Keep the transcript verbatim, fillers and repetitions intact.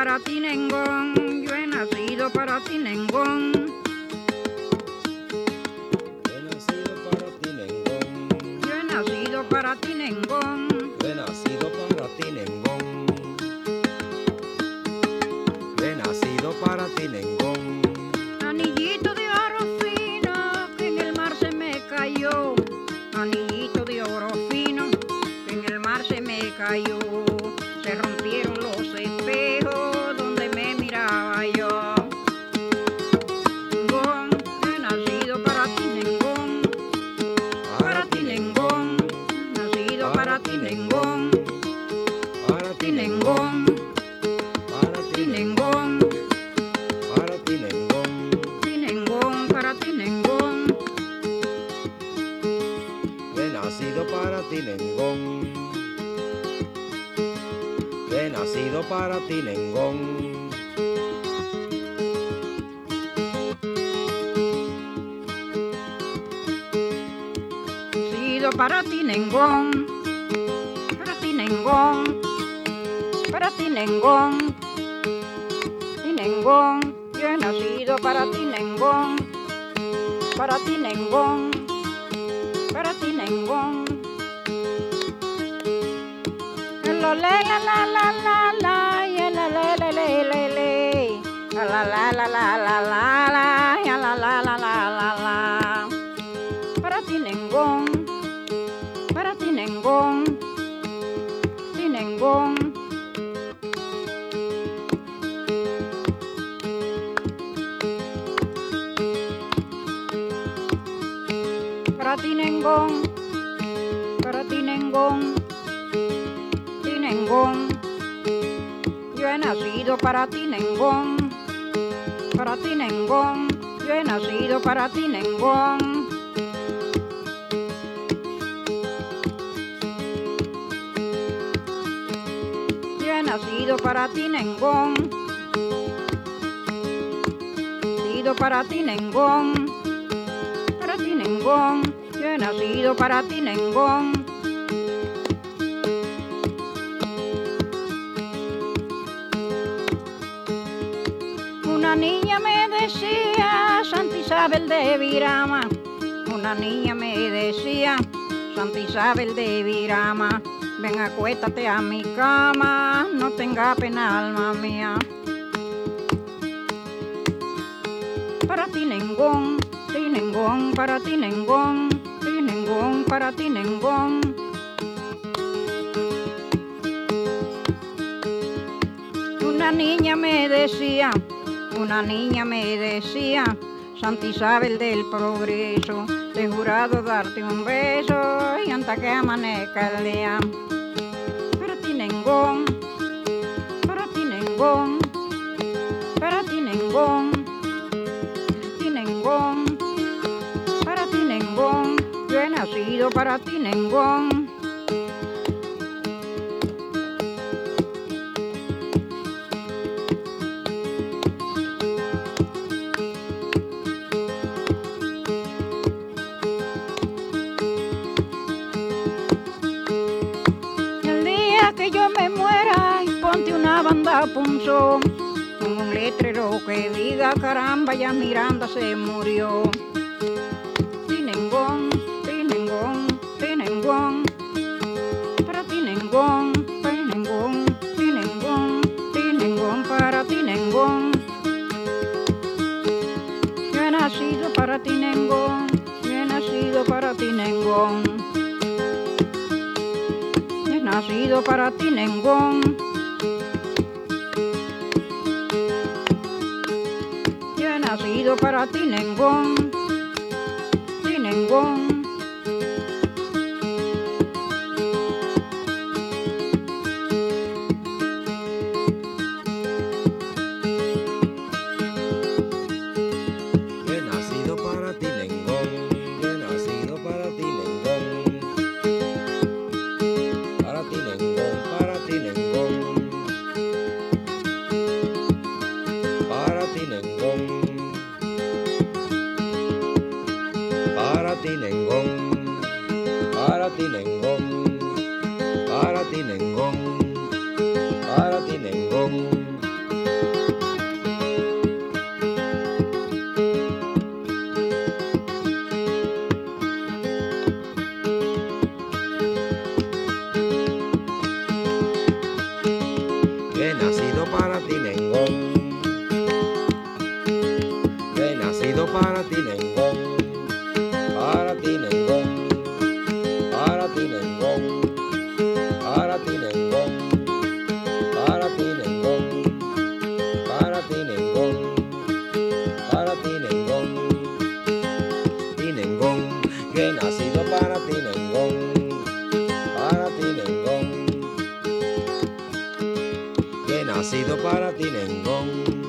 para ti, Nengón. Yo he nacido para ti, Nengón. He nacido para ti, Nengón. Yo he nacido para ti, Nengón. He nacido para ti, Nengón. He nacido para ti, Nengón. Anillito de oro fino que en el mar se me cayó. Anillito de oro fino que en el mar se me cayó. Se rompieron los espejos donde me miraba yo. Nengón, he nacido para ti, Nengón. Para ti, Nengón. Nacido para ti, Nengón. Para ti, Nengón. Para ti, Nengón. Para ti, Nengón. Nengón, para ti, Nengón. He nacido para ti, Nengón. He nacido para ti, Nengón. Nacido para ti, Nengón. Para ti, Nengón. Para ti, Nengón. Ti, Nengón. Yo he nacido para ti, Nengón. Para ti, Nengón. Para ti, Nengón. La la la la la la la, y la la la la la la, la la la la la la la, y la la la la la la. Para ti, Nengón. Para ti, Nengón. Ti, Nengón. Para ti, Nengón. Para ti, Nengón. Ti, Nengón. Yo he nacido para ti, Nengón. Para ti, Nengón. Yo he nacido para ti, Nengón. Yo he nacido para ti, Nengón. Nacido para ti, Nengón. Para ti, Nengón. Yo he nacido para ti, Nengón. Una niña me decía, Santa Isabel de Virama. Una niña me decía, Santa Isabel de Virama. Ven, acuéstate a mi cama, no tenga pena, alma mía. Para ti, Nengón. Ti, Nengón, para ti, Nengón. Ti, Nengón, para ti, Nengón. Una niña me decía, una niña me decía, Santa Isabel del Progreso, te he jurado darte un beso y hasta que amanezca el día. Para ti, Nengón. Para ti, Nengón. Para ti, Nengón. Ti, Nengón. Para ti, Nengón. Yo he nacido para ti, Nengón. El día que yo me muera, y ponte una banda punzón, con un letrero que diga, caramba, ya Miranda se murió. Ti, Nengón. Ti, Nengón. Ti, Nengón. Para ti, Nengón. Ti, Nengón. Ti, Nengón. Ti, Nengón, para ti, Nengón. Yo he nacido para ti, Nengón. Yo he nacido para ti, Nengón. Yo he nacido para ti, Nengón. Yo he nacido para ti, Nengón. Ti, Nengón. He nacido para ti, Nengón. He nacido para ti, Nengón. Para ti, Nengón. Para ti, Nengón. Para ti, Nengón. Para ti, Nengón. Para ti, Nengón. Para ti, Nengón. Para ti, Nengón. nacido para ti, Nengón. He nacido para ti, Nengón. Para ti, Nengón. Para ti, Nengón. Para ti, Nengón. Para ti, Nengón. Para ti, Nengón. Para ti, Nengón. Ti, Nengón. Que he nacido para ti, Nengón. Para ti, Nengón. Que he nacido para ti, Nengón.